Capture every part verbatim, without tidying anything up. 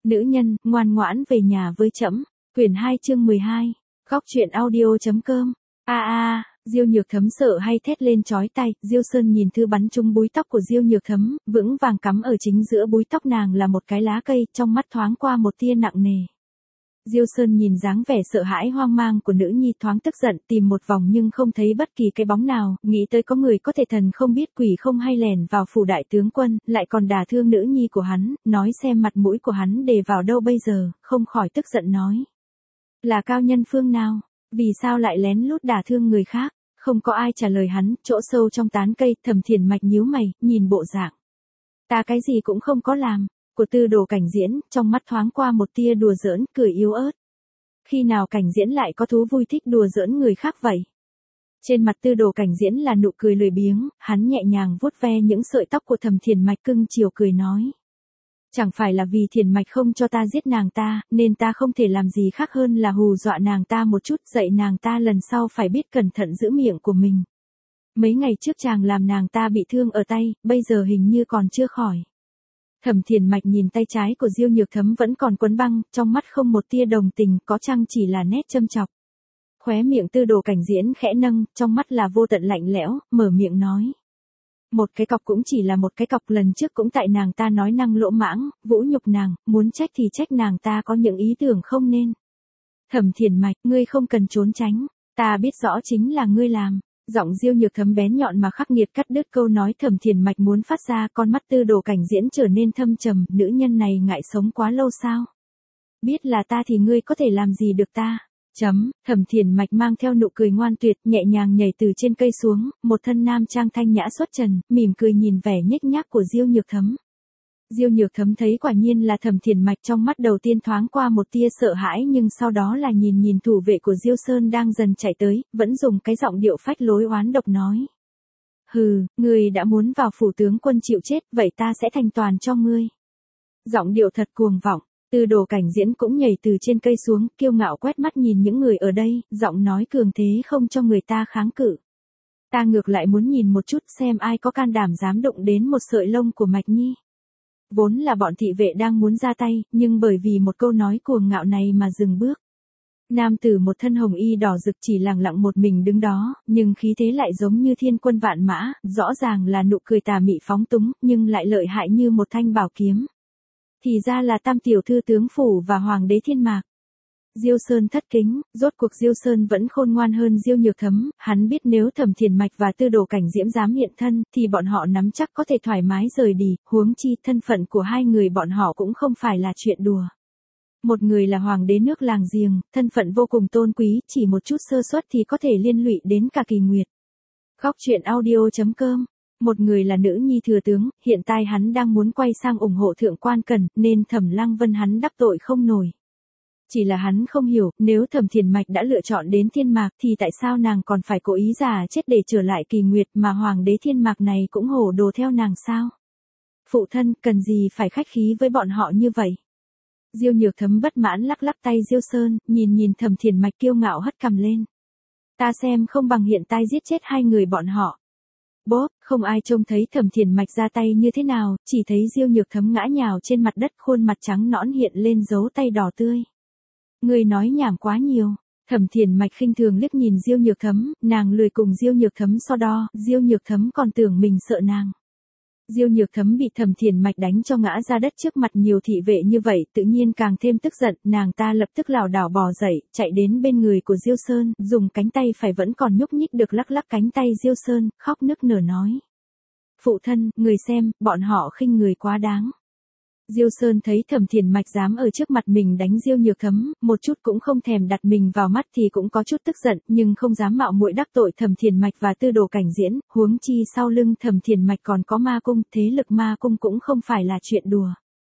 Nữ nhân, ngoan ngoãn về nhà với trẫm. Quyển hai chương mười hai. Góc truyện audio.com. A a, Diêu Nhược Thấm sợ hay thét lên chói tai, Diêu Sơn nhìn thư bắn trúng búi tóc của Diêu Nhược Thấm, vững vàng cắm ở chính giữa búi tóc nàng là một cái lá cây, trong mắt thoáng qua một tia nặng nề. Diêu Sơn nhìn dáng vẻ sợ hãi hoang mang của nữ nhi thoáng tức giận, tìm một vòng nhưng không thấy bất kỳ cái bóng nào, nghĩ tới có người có thể thần không biết quỷ không hay lèn vào phủ đại tướng quân, lại còn đả thương nữ nhi của hắn, nói xem mặt mũi của hắn để vào đâu bây giờ, không khỏi tức giận nói. Là cao nhân phương nào? Vì sao lại lén lút đả thương người khác? Không có ai trả lời hắn, chỗ sâu trong tán cây, Thẩm Thiền Mạch nhíu mày, nhìn bộ dạng. Ta cái gì cũng không có làm. Của Tư Đồ Cảnh Diễn, trong mắt thoáng qua một tia đùa giỡn, cười yếu ớt. Khi nào Cảnh Diễn lại có thú vui thích đùa giỡn người khác vậy? Trên mặt Tư Đồ Cảnh Diễn là nụ cười lười biếng, hắn nhẹ nhàng vuốt ve những sợi tóc của Thẩm Thiền Mạch cưng chiều cười nói. Chẳng phải là vì Thiền Mạch không cho ta giết nàng ta, nên ta không thể làm gì khác hơn là hù dọa nàng ta một chút, dạy nàng ta lần sau phải biết cẩn thận giữ miệng của mình. Mấy ngày trước chàng làm nàng ta bị thương ở tay, bây giờ hình như còn chưa khỏi. Thẩm Thiền Mạch nhìn tay trái của Diêu Nhược Thấm vẫn còn quấn băng, trong mắt không một tia đồng tình, có chăng chỉ là nét châm chọc. Khóe miệng Tư Đồ Cảnh Diễn khẽ nâng, trong mắt là vô tận lạnh lẽo, mở miệng nói. Một cái cọc cũng chỉ là một cái cọc, lần trước cũng tại nàng ta nói năng lỗ mãng, vũ nhục nàng, muốn trách thì trách nàng ta có những ý tưởng không nên. Thẩm Thiền Mạch, ngươi không cần trốn tránh, ta biết rõ chính là ngươi làm. Giọng Diêu Nhược Thấm bén nhọn mà khắc nghiệt cắt đứt câu nói Thẩm Thiền Mạch muốn phát ra, con mắt Tư Đồ Cảnh Diễn trở nên thâm trầm, nữ nhân này ngại sống quá lâu sao? Biết là ta thì ngươi có thể làm gì được ta? Chấm, Thẩm Thiền Mạch mang theo nụ cười ngoan tuyệt, nhẹ nhàng nhảy từ trên cây xuống, một thân nam trang thanh nhã xuất trần, mỉm cười nhìn vẻ nhếch nhác của Diêu Nhược Thấm. Diêu Nhược Thấm thấy quả nhiên là Thẩm Thiền Mạch, trong mắt đầu tiên thoáng qua một tia sợ hãi nhưng sau đó là nhìn nhìn thủ vệ của Diêu Sơn đang dần chạy tới, vẫn dùng cái giọng điệu phách lối oán độc nói. Hừ, ngươi đã muốn vào phủ tướng quân chịu chết, vậy ta sẽ thành toàn cho ngươi. Giọng điệu thật cuồng vọng, Tư Đồ Cảnh Diễn cũng nhảy từ trên cây xuống, kiêu ngạo quét mắt nhìn những người ở đây, giọng nói cường thế không cho người ta kháng cự. Ta ngược lại muốn nhìn một chút xem ai có can đảm dám đụng đến một sợi lông của Mạch Nhi. Vốn là bọn thị vệ đang muốn ra tay, nhưng bởi vì một câu nói cuồng ngạo này mà dừng bước. Nam tử một thân hồng y đỏ rực chỉ lặng lặng một mình đứng đó, nhưng khí thế lại giống như thiên quân vạn mã, rõ ràng là nụ cười tà mị phóng túng, nhưng lại lợi hại như một thanh bảo kiếm. Thì ra là Tam tiểu thư tướng phủ và Hoàng đế Thiên Mạc. Diêu Sơn thất kính, rốt cuộc Diêu Sơn vẫn khôn ngoan hơn Diêu Nhược Thấm, hắn biết nếu Thẩm Thiền Mạch và Tư Đồ Cảnh Diễm dám hiện thân, thì bọn họ nắm chắc có thể thoải mái rời đi, huống chi thân phận của hai người bọn họ cũng không phải là chuyện đùa. Một người là Hoàng đế nước làng giềng, thân phận vô cùng tôn quý, chỉ một chút sơ suất thì có thể liên lụy đến cả Kỳ Nguyệt. Góc truyện audio.com. Một người là nữ nhi thừa tướng, hiện tại hắn đang muốn quay sang ủng hộ thượng quan Cẩn, nên Thẩm Lăng Vân hắn đắc tội không nổi. Chỉ là hắn không hiểu, nếu Thẩm Thiền Mạch đã lựa chọn đến Thiên Mạc thì tại sao nàng còn phải cố ý giả chết để trở lại Kỳ Nguyệt, mà Hoàng đế Thiên Mạc này cũng hổ đồ theo nàng sao? Phụ thân, cần gì phải khách khí với bọn họ như vậy? Diêu Nhược Thấm bất mãn lắc lắc tay Diêu Sơn, nhìn nhìn Thẩm Thiền Mạch kiêu ngạo hất cằm lên. Ta xem không bằng hiện tại giết chết hai người bọn họ. Bốp, không ai trông thấy Thẩm Thiền Mạch ra tay như thế nào, chỉ thấy Diêu Nhược Thấm ngã nhào trên mặt đất, khuôn mặt trắng nõn hiện lên dấu tay đỏ tươi. Người nói nhảm quá nhiều. Thẩm Thiền Mạch khinh thường liếc nhìn Diêu Nhược Thấm, nàng lười cùng Diêu Nhược Thấm so đo, Diêu Nhược Thấm còn tưởng mình sợ nàng. Diêu Nhược Thấm bị Thẩm Thiền Mạch đánh cho ngã ra đất trước mặt nhiều thị vệ như vậy, tự nhiên càng thêm tức giận, nàng ta lập tức lảo đảo bò dậy, chạy đến bên người của Diêu Sơn, dùng cánh tay phải vẫn còn nhúc nhích được lắc lắc cánh tay Diêu Sơn, khóc nức nở nói. Phụ thân, người xem, bọn họ khinh người quá đáng. Diêu Sơn thấy Thẩm Thiền Mạch dám ở trước mặt mình đánh Diêu Nhược Thấm, một chút cũng không thèm đặt mình vào mắt thì cũng có chút tức giận, nhưng không dám mạo muội đắc tội Thẩm Thiền Mạch và Tư Đồ Cảnh Diễn, huống chi sau lưng Thẩm Thiền Mạch còn có ma cung, thế lực ma cung cũng không phải là chuyện đùa.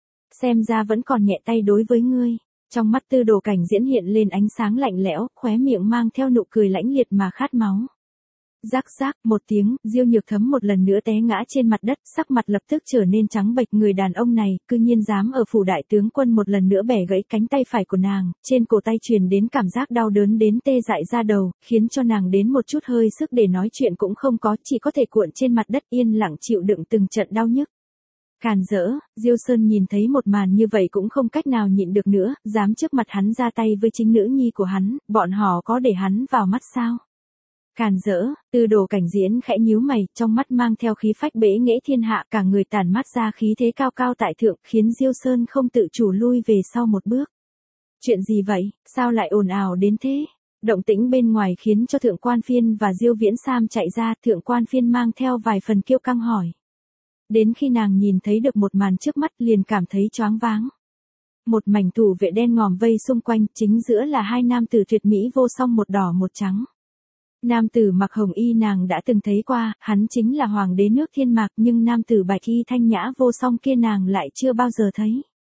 Xem ra vẫn còn nhẹ tay đối với ngươi. Trong mắt Tư Đồ Cảnh Diễn hiện lên ánh sáng lạnh lẽo, khóe miệng mang theo nụ cười lãnh liệt mà khát máu. Rắc rắc, một tiếng, Diêu Nhược Thấm một lần nữa té ngã trên mặt đất, sắc mặt lập tức trở nên trắng bệch, người đàn ông này, cư nhiên dám ở phủ đại tướng quân một lần nữa bẻ gãy cánh tay phải của nàng, trên cổ tay truyền đến cảm giác đau đớn đến tê dại da đầu, khiến cho nàng đến một chút hơi sức để nói chuyện cũng không có, chỉ có thể cuộn trên mặt đất yên lặng chịu đựng từng trận đau nhức. Càn rỡ, Diêu Sơn nhìn thấy một màn như vậy cũng không cách nào nhịn được nữa, dám trước mặt hắn ra tay với chính nữ nhi của hắn, bọn họ có để hắn vào mắt sao? Càn rỡ, Tư Đồ Cảnh Diễn khẽ nhíu mày, trong mắt mang theo khí phách bẽ nghễ thiên hạ, cả người tản mát ra khí thế cao cao tại thượng, khiến Diêu Sơn không tự chủ lui về sau một bước. Chuyện gì vậy, sao lại ồn ào đến thế? Động tĩnh bên ngoài khiến cho Thượng Quan Phiên và Diêu Viễn Sam chạy ra, Thượng Quan Phiên mang theo vài phần kiêu căng hỏi. Đến khi nàng nhìn thấy được một màn trước mắt liền cảm thấy choáng váng. Một mảnh thủ vệ đen ngòm vây xung quanh, chính giữa là hai nam tử tuyệt mỹ vô song, một đỏ một trắng. Nam tử mặc hồng y nàng đã từng thấy qua, hắn chính là hoàng đế nước Thiên Mạc, nhưng nam tử bạch y thanh nhã vô song kia nàng lại chưa bao giờ thấy.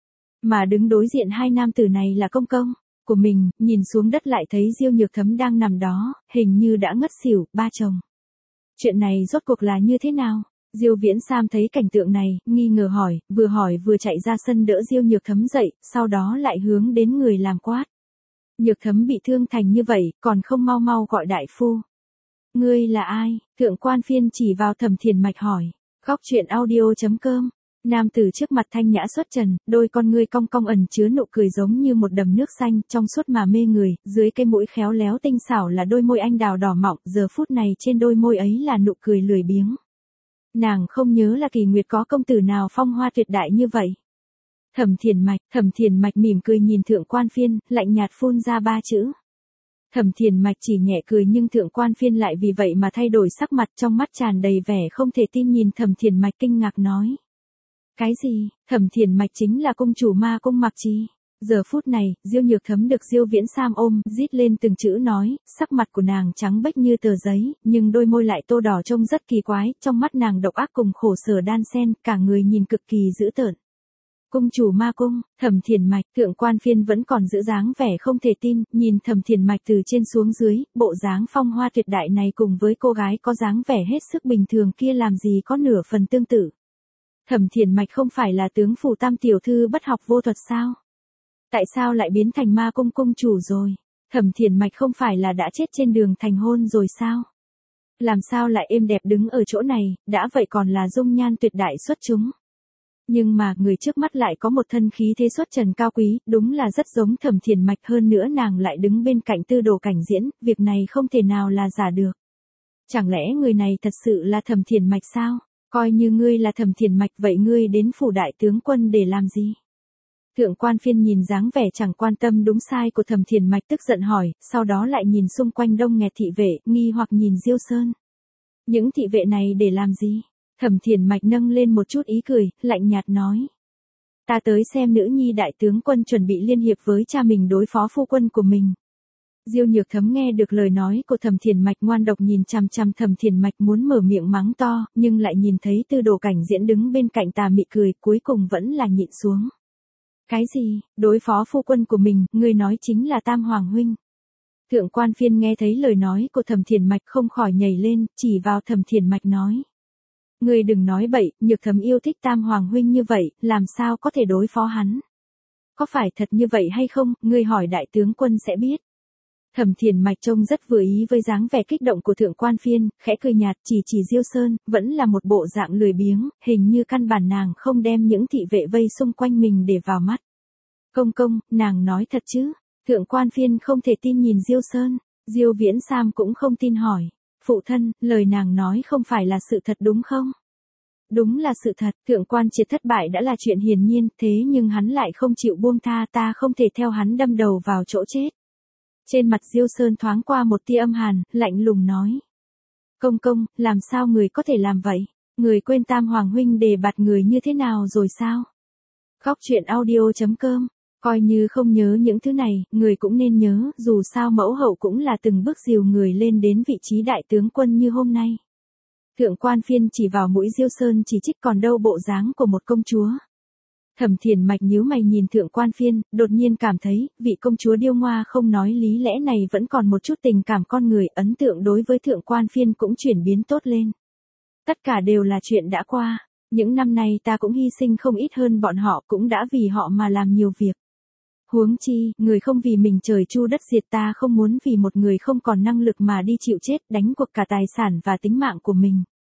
Mà đứng đối diện hai nam tử này là công công của mình, nhìn xuống đất lại thấy Diêu Nhược Thấm đang nằm đó, hình như đã ngất xỉu, ba chồng. Chuyện này rốt cuộc là như thế nào? Diêu Viễn Sam thấy cảnh tượng này, nghi ngờ hỏi, vừa hỏi vừa chạy ra sân đỡ Diêu Nhược Thấm dậy, sau đó lại hướng đến người làm quát. Nhược Thấm bị thương thành như vậy, còn không mau mau gọi đại phu. Ngươi là ai? Thượng Quan Phiên chỉ vào Thẩm Thiền Mạch hỏi. Góc truyện audio chấm com. Nam tử trước mặt thanh nhã xuất trần, đôi con ngươi cong cong ẩn chứa nụ cười giống như một đầm nước xanh, trong suốt mà mê người, dưới cái mũi khéo léo tinh xảo là đôi môi anh đào đỏ mọng, giờ phút này trên đôi môi ấy là nụ cười lười biếng. Nàng không nhớ là Kỳ Nguyệt có công tử nào phong hoa tuyệt đại như vậy. Thẩm Thiền Mạch, Thẩm Thiền Mạch mỉm cười nhìn Thượng Quan Phiên, lạnh nhạt phun ra ba chữ. Thẩm Thiền Mạch chỉ nhẹ cười nhưng Thượng Quan Phiên lại vì vậy mà thay đổi sắc mặt, trong mắt tràn đầy vẻ không thể tin nhìn Thẩm Thiền Mạch kinh ngạc nói. Cái gì? Thẩm Thiền Mạch chính là cung chủ Ma Cung Mạc Trì. Giờ phút này, Diêu Nhược Thấm được Diêu Viễn Sam ôm, rít lên từng chữ nói, sắc mặt của nàng trắng bệch như tờ giấy, nhưng đôi môi lại tô đỏ trông rất kỳ quái, trong mắt nàng độc ác cùng khổ sở đan xen, cả người nhìn cực kỳ dữ tợn. Cung chủ Ma Cung, Thẩm Thiền Mạch, Thượng Quan Phiên vẫn còn giữ dáng vẻ không thể tin, nhìn Thẩm Thiền Mạch từ trên xuống dưới, bộ dáng phong hoa tuyệt đại này cùng với cô gái có dáng vẻ hết sức bình thường kia làm gì có nửa phần tương tự. Thẩm Thiền Mạch không phải là tướng phủ tam tiểu thư bất học vô thuật sao? Tại sao lại biến thành Ma Cung cung chủ rồi? Thẩm Thiền Mạch không phải là đã chết trên đường thành hôn rồi sao? Làm sao lại êm đẹp đứng ở chỗ này, đã vậy còn là dung nhan tuyệt đại xuất chúng. Nhưng mà người trước mắt lại có một thân khí thế xuất trần cao quý, đúng là rất giống Thẩm Thiền Mạch, hơn nữa nàng lại đứng bên cạnh Tư Đồ Cảnh Diễn, việc này không thể nào là giả được. Chẳng lẽ người này thật sự là Thẩm Thiền Mạch sao? Coi như ngươi là Thẩm Thiền Mạch vậy ngươi đến phủ đại tướng quân để làm gì? Thượng Quan Phiên nhìn dáng vẻ chẳng quan tâm đúng sai của Thẩm Thiền Mạch tức giận hỏi, sau đó lại nhìn xung quanh đông nghẹt thị vệ, nghi hoặc nhìn Diêu Sơn. Những thị vệ này để làm gì? Thẩm Thiền Mạch nâng lên một chút ý cười, lạnh nhạt nói. Ta tới xem nữ nhi đại tướng quân chuẩn bị liên hiệp với cha mình đối phó phu quân của mình. Diêu Nhược Thấm nghe được lời nói của Thẩm Thiền Mạch ngoan độc nhìn chằm chằm Thẩm Thiền Mạch muốn mở miệng mắng to, nhưng lại nhìn thấy Tư Đồ Cảnh Diễn đứng bên cạnh tà mị cười, cuối cùng vẫn là nhịn xuống. Cái gì, đối phó phu quân của mình, ngươi nói chính là Tam Hoàng huynh. Thượng Quan Phiên nghe thấy lời nói của Thẩm Thiền Mạch không khỏi nhảy lên, chỉ vào Thẩm Thiền Mạch nói. Ngươi đừng nói bậy, Nhược Thấm yêu thích Tam Hoàng huynh như vậy, làm sao có thể đối phó hắn? Có phải thật như vậy hay không, ngươi hỏi đại tướng quân sẽ biết. Thẩm Thiền Mạch trông rất vừa ý với dáng vẻ kích động của Thượng Quan Phiên, khẽ cười nhạt chỉ chỉ Diêu Sơn, vẫn là một bộ dạng lười biếng, hình như căn bản nàng không đem những thị vệ vây xung quanh mình để vào mắt. Công công, nàng nói thật chứ? Thượng Quan Phiên không thể tin nhìn Diêu Sơn, Diêu Viễn Sam cũng không tin hỏi. Phụ thân, lời nàng nói không phải là sự thật đúng không? Đúng là sự thật, Thượng Quan Triệt thất bại đã là chuyện hiển nhiên, thế nhưng hắn lại không chịu buông tha, ta không thể theo hắn đâm đầu vào chỗ chết. Trên mặt Diêu Sơn thoáng qua một tia âm hàn, lạnh lùng nói. Công công, làm sao người có thể làm vậy? Người quên Tam Hoàng huynh đề bạt người như thế nào rồi sao? Góc truyện audio chấm com. Coi như không nhớ những thứ này, người cũng nên nhớ, dù sao mẫu hậu cũng là từng bước dìu người lên đến vị trí đại tướng quân như hôm nay. Thượng Quan Phiên chỉ vào mũi Diêu Sơn chỉ trích còn đâu bộ dáng của một công chúa. Thẩm Thiền Mạch nhíu mày nhìn Thượng Quan Phiên, đột nhiên cảm thấy, vị công chúa điêu ngoa không nói lý lẽ này vẫn còn một chút tình cảm con người, ấn tượng đối với Thượng Quan Phiên cũng chuyển biến tốt lên. Tất cả đều là chuyện đã qua, những năm nay ta cũng hy sinh không ít hơn bọn họ, cũng đã vì họ mà làm nhiều việc. Huống chi, người không vì mình trời chu đất diệt, ta không muốn vì một người không còn năng lực mà đi chịu chết, đánh cuộc cả tài sản và tính mạng của mình.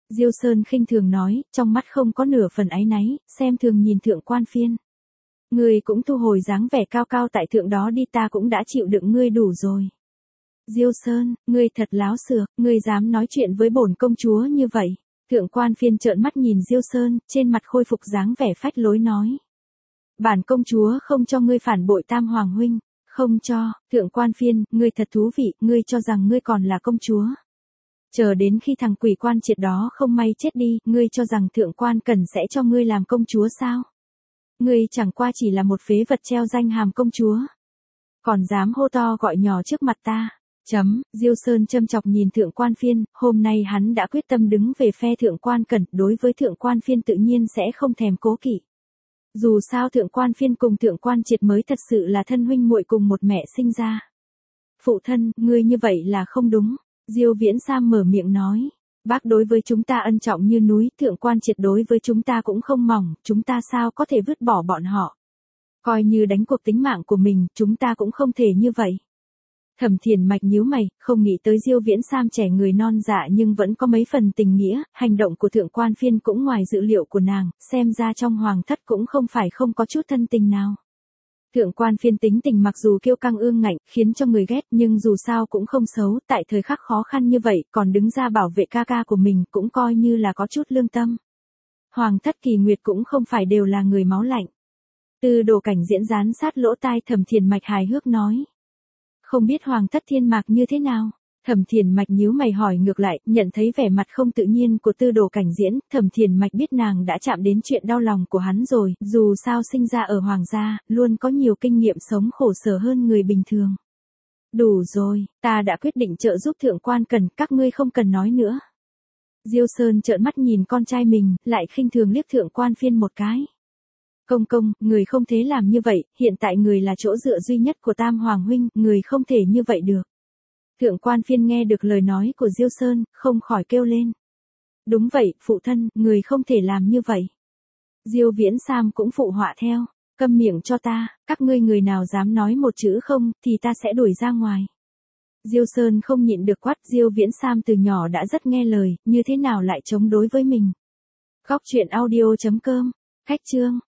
Diêu Sơn khinh thường nói, trong mắt không có nửa phần áy náy, xem thường nhìn thượng quan phiên. Ngươi cũng thu hồi dáng vẻ cao cao tại thượng đó đi, ta cũng đã chịu đựng ngươi đủ rồi. Diêu Sơn, ngươi thật láo xược, ngươi dám nói chuyện với bổn công chúa như vậy. Thượng quan phiên trợn mắt nhìn Diêu Sơn, trên mặt khôi phục dáng vẻ phách lối nói. Bản công chúa không cho ngươi phản bội Tam Hoàng huynh, không cho, thượng quan phiên, ngươi thật thú vị, ngươi cho rằng ngươi còn là công chúa. Chờ đến khi thằng quỷ quan triệt đó không may chết đi, ngươi cho rằng thượng quan Cẩn sẽ cho ngươi làm công chúa sao? Ngươi chẳng qua chỉ là một phế vật treo danh hàm công chúa. Còn dám hô to gọi nhỏ trước mặt ta. Chấm, Diêu Sơn châm chọc nhìn thượng quan phiên, hôm nay hắn đã quyết tâm đứng về phe thượng quan Cẩn, đối với thượng quan phiên tự nhiên sẽ không thèm cố kỵ. Dù sao thượng quan phiên cùng thượng quan triệt mới thật sự là thân huynh muội cùng một mẹ sinh ra. Phụ thân, ngươi như vậy là không đúng. Diêu Viễn Sam mở miệng nói. Bác đối với chúng ta ân trọng như núi, thượng quan triệt đối với chúng ta cũng không mỏng, chúng ta sao có thể vứt bỏ bọn họ. Coi như đánh cuộc tính mạng của mình, chúng ta cũng không thể như vậy. Thẩm Thiền Mạch nhíu mày, không nghĩ tới Diêu Viễn Sam trẻ người non dạ nhưng vẫn có mấy phần tình nghĩa, hành động của thượng quan phiên cũng ngoài dự liệu của nàng, xem ra trong hoàng thất cũng không phải không có chút thân tình nào. Thượng quan phiên tính tình mặc dù kiêu căng ương ngạnh, khiến cho người ghét nhưng dù sao cũng không xấu, tại thời khắc khó khăn như vậy, còn đứng ra bảo vệ ca ca của mình cũng coi như là có chút lương tâm. Hoàng thất Kỳ Nguyệt cũng không phải đều là người máu lạnh. Từ đồ cảnh diễn dán sát lỗ tai Thẩm Thiền Mạch hài hước nói. Không biết hoàng thất Thiên Mạc như thế nào? Thẩm Thiền Mạch nhíu mày hỏi ngược lại, nhận thấy vẻ mặt không tự nhiên của tư đồ cảnh diễn, Thẩm Thiền Mạch biết nàng đã chạm đến chuyện đau lòng của hắn rồi, dù sao sinh ra ở hoàng gia, luôn có nhiều kinh nghiệm sống khổ sở hơn người bình thường. Đủ rồi, ta đã quyết định trợ giúp thượng quan Cẩn, các ngươi không cần nói nữa. Diêu Sơn trợn mắt nhìn con trai mình, lại khinh thường liếc thượng quan phiên một cái. Công công, người không thể làm như vậy, hiện tại người là chỗ dựa duy nhất của Tam Hoàng huynh, người không thể như vậy được. Thượng quan phiên nghe được lời nói của Diêu Sơn, không khỏi kêu lên. Đúng vậy, phụ thân, người không thể làm như vậy. Diêu Viễn Sam cũng phụ họa theo. Câm miệng cho ta, các ngươi người nào dám nói một chữ không, thì ta sẽ đuổi ra ngoài. Diêu Sơn không nhịn được quát, Diêu Viễn Sam từ nhỏ đã rất nghe lời, như thế nào lại chống đối với mình. Góc truyện audio chấm com, khách chương.